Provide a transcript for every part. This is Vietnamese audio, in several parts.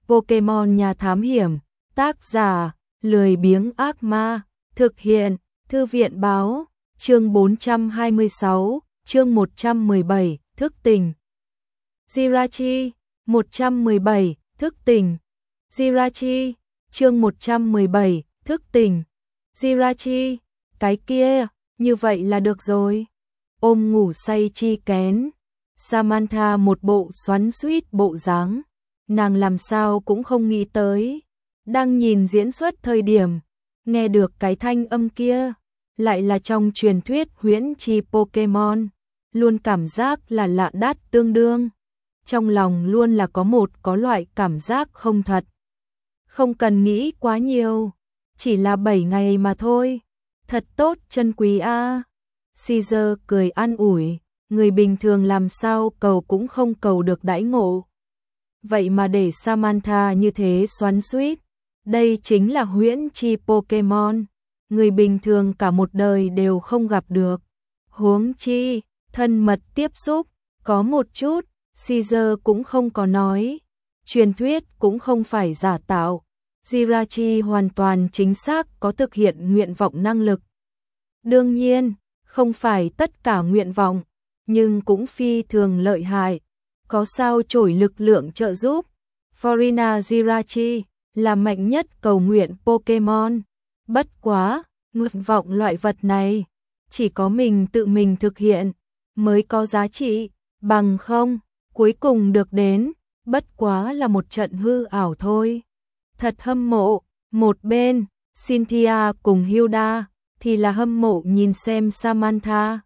Pokemon nhà thám hiểm, tác giả, lười biếng ác ma, thực hiện, thư viện báo, chương 426, chương 117, thức tỉnh. Jirachi, 117, thức tỉnh. Jirachi, chương 117, thức tỉnh. Jirachi, cái kia, như vậy là được rồi. Ôm ngủ say chi kén. Samantha một bộ xoắn xuýt bộ dáng, nàng làm sao cũng không nghĩ tới, đang nhìn diễn xuất thời điểm, nghe được cái thanh âm kia, lại là trong truyền thuyết huyễn chi Pokemon, luôn cảm giác là lạ đát tương đương, trong lòng luôn là có loại cảm giác không thật. Không cần nghĩ quá nhiều, chỉ là 7 ngày mà thôi, thật tốt chân quý a. Caesar cười an ủi, người bình thường làm sao cầu cũng không cầu được đãi ngộ. Vậy mà để Samantha như thế xoắn xuýt, đây chính là huyễn chi Pokemon, người bình thường cả một đời đều không gặp được. Huống chi, thân mật tiếp xúc, có một chút, Caesar cũng không có nói. Truyền thuyết cũng không phải giả tạo. Jirachi hoàn toàn chính xác có thực hiện nguyện vọng năng lực. Đương nhiên, không phải tất cả nguyện vọng, nhưng cũng phi thường lợi hại. Có sao chổi lực lượng trợ giúp. Florina Jirachi là mạnh nhất cầu nguyện Pokemon. Bất quá, nguyện vọng loại vật này, chỉ có mình tự mình thực hiện, mới có giá trị, bằng không, cuối cùng được đến, bất quá là một trận hư ảo thôi. Thật hâm mộ, một bên, Cynthia cùng Hilda, thì là hâm mộ nhìn xem Samantha.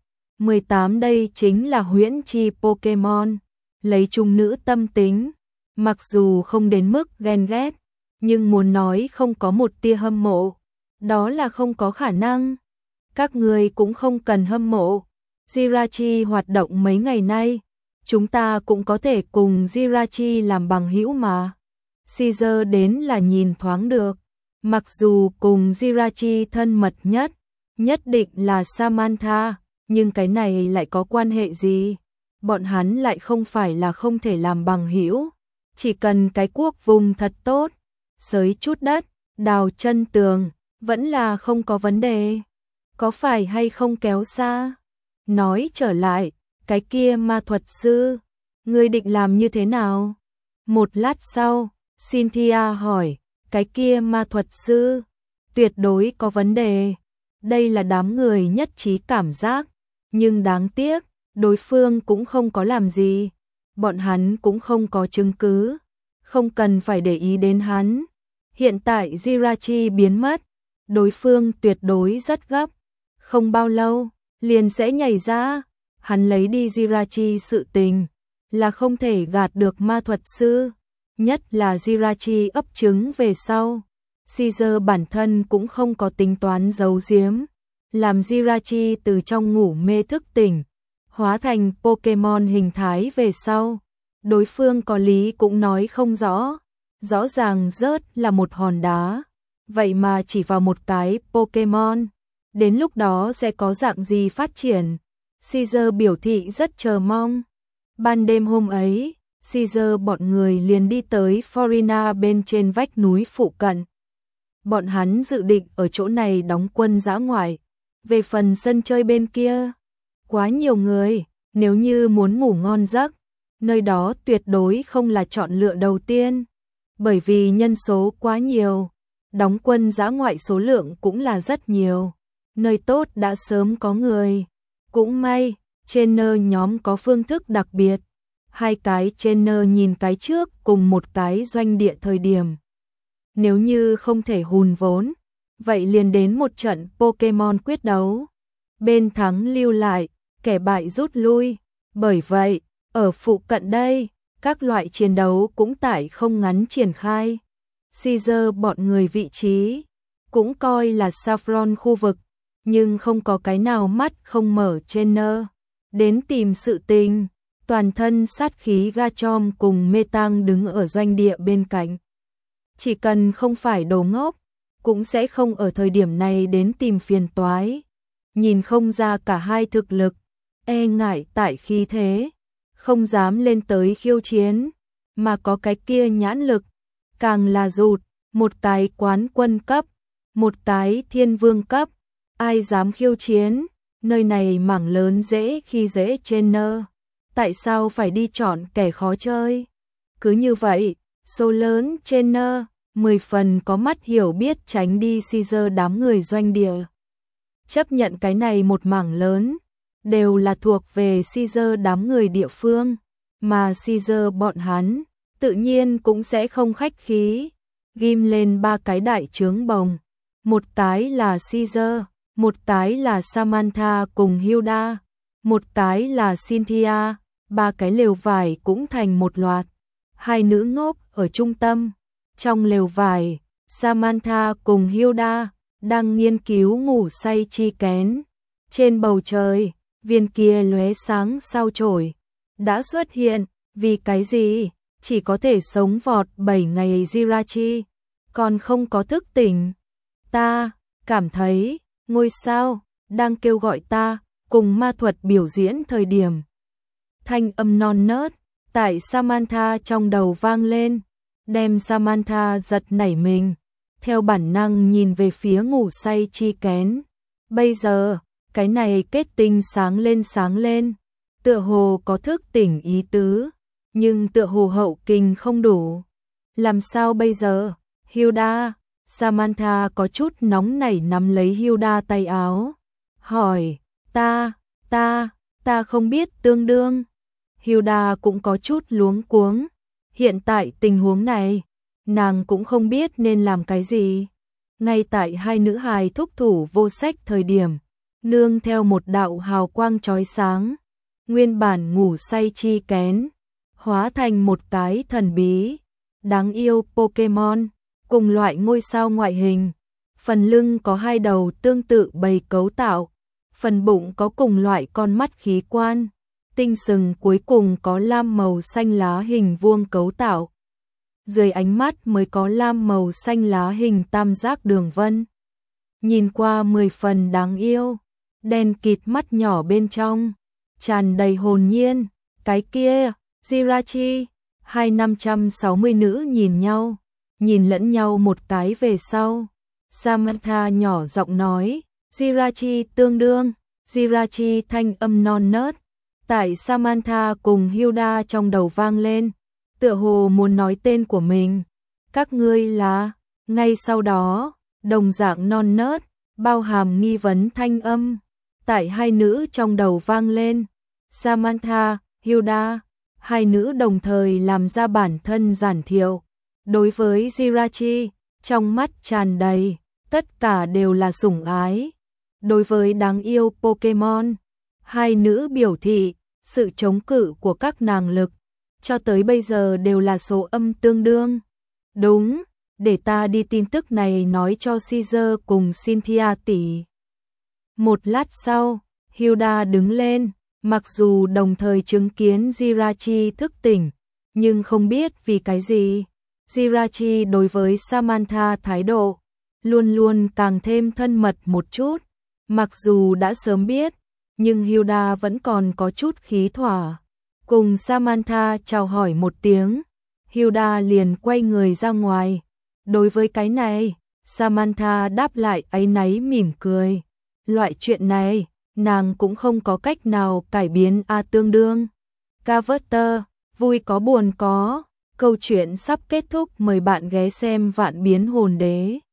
18 đây chính là huyễn chi Pokemon, lấy chung nữ tâm tính, mặc dù không đến mức ghen ghét, nhưng muốn nói không có một tia hâm mộ, đó là không có khả năng. Các người cũng không cần hâm mộ. Jirachi hoạt động mấy ngày nay, chúng ta cũng có thể cùng Jirachi làm bằng hữu mà. Caesar đến là nhìn thoáng được, mặc dù cùng Jirachi thân mật nhất định là Samantha, nhưng cái này lại có quan hệ gì? Bọn hắn lại không phải là không thể làm bằng hữu, chỉ cần cái cuốc vùng thật tốt, xới chút đất, đào chân tường, vẫn là không có vấn đề. Có phải hay không kéo xa? Nói trở lại, cái kia ma thuật sư, ngươi định làm như thế nào? Một lát sau, Cynthia hỏi, cái kia ma thuật sư, tuyệt đối có vấn đề. Đây là đám người nhất trí cảm giác, nhưng đáng tiếc, đối phương cũng không có làm gì. Bọn hắn cũng không có chứng cứ, không cần phải để ý đến hắn. Hiện tại Jirachi biến mất, đối phương tuyệt đối rất gấp. Không bao lâu, liền sẽ nhảy ra. Hắn lấy đi Jirachi sự tình, là không thể gạt được ma thuật sư. Nhất là Jirachi ấp trứng về sau. Caesar bản thân cũng không có tính toán giấu giếm. Làm Jirachi từ trong ngủ mê thức tỉnh, hóa thành Pokemon hình thái về sau. Đối phương có lý cũng nói không rõ. Rõ ràng rớt là một hòn đá. Vậy mà chỉ vào một cái Pokemon. Đến lúc đó sẽ có dạng gì phát triển? Caesar biểu thị rất chờ mong. Ban đêm hôm ấy, Caesar bọn người liền đi tới Florina bên trên vách núi phụ cận. Bọn hắn dự định ở chỗ này đóng quân dã ngoại. Về phần sân chơi bên kia, quá nhiều người, nếu như muốn ngủ ngon giấc, nơi đó tuyệt đối không là chọn lựa đầu tiên. Bởi vì nhân số quá nhiều, đóng quân dã ngoại số lượng cũng là rất nhiều. Nơi tốt đã sớm có người. Cũng may, trainer nhóm có phương thức đặc biệt. 2 cái trainer nhìn cái trước cùng một cái doanh địa thời điểm. Nếu như không thể hùn vốn, vậy liền đến một trận Pokemon quyết đấu. Bên thắng lưu lại, kẻ bại rút lui. Bởi vậy, ở phụ cận đây, các loại chiến đấu cũng tại không ngắn triển khai. Caesar bọn người vị trí, cũng coi là Saffron khu vực, nhưng không có cái nào mắt không mở trainer. Đến tìm sự tình, toàn thân sát khí Garchomp cùng Metang đứng ở doanh địa bên cạnh. Chỉ cần không phải đồ ngốc, cũng sẽ không ở thời điểm này đến tìm phiền toái. Nhìn không ra cả hai thực lực, e ngại tại khí thế, không dám lên tới khiêu chiến, mà có cái kia nhãn lực, càng là rụt, một cái quán quân cấp, một cái thiên vương cấp, ai dám khiêu chiến, nơi này mảng lớn dễ khi dễ trainer, tại sao phải đi chọn kẻ khó chơi? Cứ như vậy, số lớn trainer, 10 phần có mắt hiểu biết tránh đi Caesar đám người doanh địa. Chấp nhận cái này một mảng lớn, đều là thuộc về Caesar đám người địa phương, mà Caesar bọn hắn, tự nhiên cũng sẽ không khách khí, ghim lên 3 cái đại trướng bồng, một cái là Caesar, một cái là Samantha cùng Hilda, một cái là Cynthia, 3 cái lều vải cũng thành một loạt, 2 nữ ngốc ở trung tâm, trong lều vải, Samantha cùng Hilda đang nghiên cứu ngủ say chi kén, trên bầu trời, viên kia lóe sáng sao chổi, đã xuất hiện, vì cái gì, chỉ có thể sống vọt 7 ngày Jirachi, còn không có thức tỉnh. Ta cảm thấy, ngôi sao đang kêu gọi ta, cùng ma thuật biểu diễn thời điểm. Thanh âm non nớt, tại Samantha trong đầu vang lên, đem Samantha giật nảy mình, theo bản năng nhìn về phía ngủ say chi kén. Bây giờ, cái này kết tinh sáng lên, tựa hồ có thức tỉnh ý tứ, nhưng tựa hồ hậu kinh không đủ. Làm sao bây giờ? Hilda, Samantha có chút nóng nảy nắm lấy Hilda tay áo, hỏi, ta không biết tương đương. Hilda cũng có chút luống cuống, hiện tại tình huống này, nàng cũng không biết nên làm cái gì. Ngay tại hai nữ hài thúc thủ vô sách thời điểm, nương theo một đạo hào quang chói sáng, nguyên bản ngủ say chi kén, hóa thành một cái thần bí, đáng yêu Pokemon, cùng loại ngôi sao ngoại hình, phần lưng có 2 đầu tương tự bầy cấu tạo, phần bụng có cùng loại con mắt khí quan, tinh sừng cuối cùng có lam màu xanh lá hình vuông cấu tạo. Dưới ánh mắt mới có lam màu xanh lá hình tam giác đường vân. Nhìn qua 10 phần đáng yêu, đen kịt mắt nhỏ bên trong, tràn đầy hồn nhiên, cái kia, Jirachi, 560 nữ nhìn nhau, nhìn lẫn nhau một cái về sau. Samantha nhỏ giọng nói, Jirachi tương đương, Jirachi thanh âm non nớt, tại Samantha cùng Hilda trong đầu vang lên, tựa hồ muốn nói tên của mình. Các ngươi là, ngay sau đó, đồng dạng non nớt, bao hàm nghi vấn thanh âm, tại hai nữ trong đầu vang lên. Samantha, Hilda, hai nữ đồng thời làm ra bản thân giản thiệu. Đối với Jirachi, trong mắt tràn đầy, tất cả đều là sủng ái. Đối với đáng yêu Pokemon, hai nữ biểu thị, sự chống cự của các nàng lực, cho tới bây giờ đều là số âm tương đương. Đúng, để ta đi tin tức này nói cho Caesar cùng Cynthia tỷ. Một lát sau, Hilda đứng lên, mặc dù đồng thời chứng kiến Jirachi thức tỉnh, nhưng không biết vì cái gì. Jirachi đối với Samantha thái độ, luôn luôn càng thêm thân mật một chút. Mặc dù đã sớm biết, nhưng Hilda vẫn còn có chút khí thỏa. Cùng Samantha chào hỏi một tiếng, Hilda liền quay người ra ngoài. Đối với cái này, Samantha đáp lại áy náy mỉm cười. Loại chuyện này, nàng cũng không có cách nào cải biến tương đương. Carver, vui có buồn có. Câu chuyện sắp kết thúc, mời bạn ghé xem Vạn Biến Hồn Đế.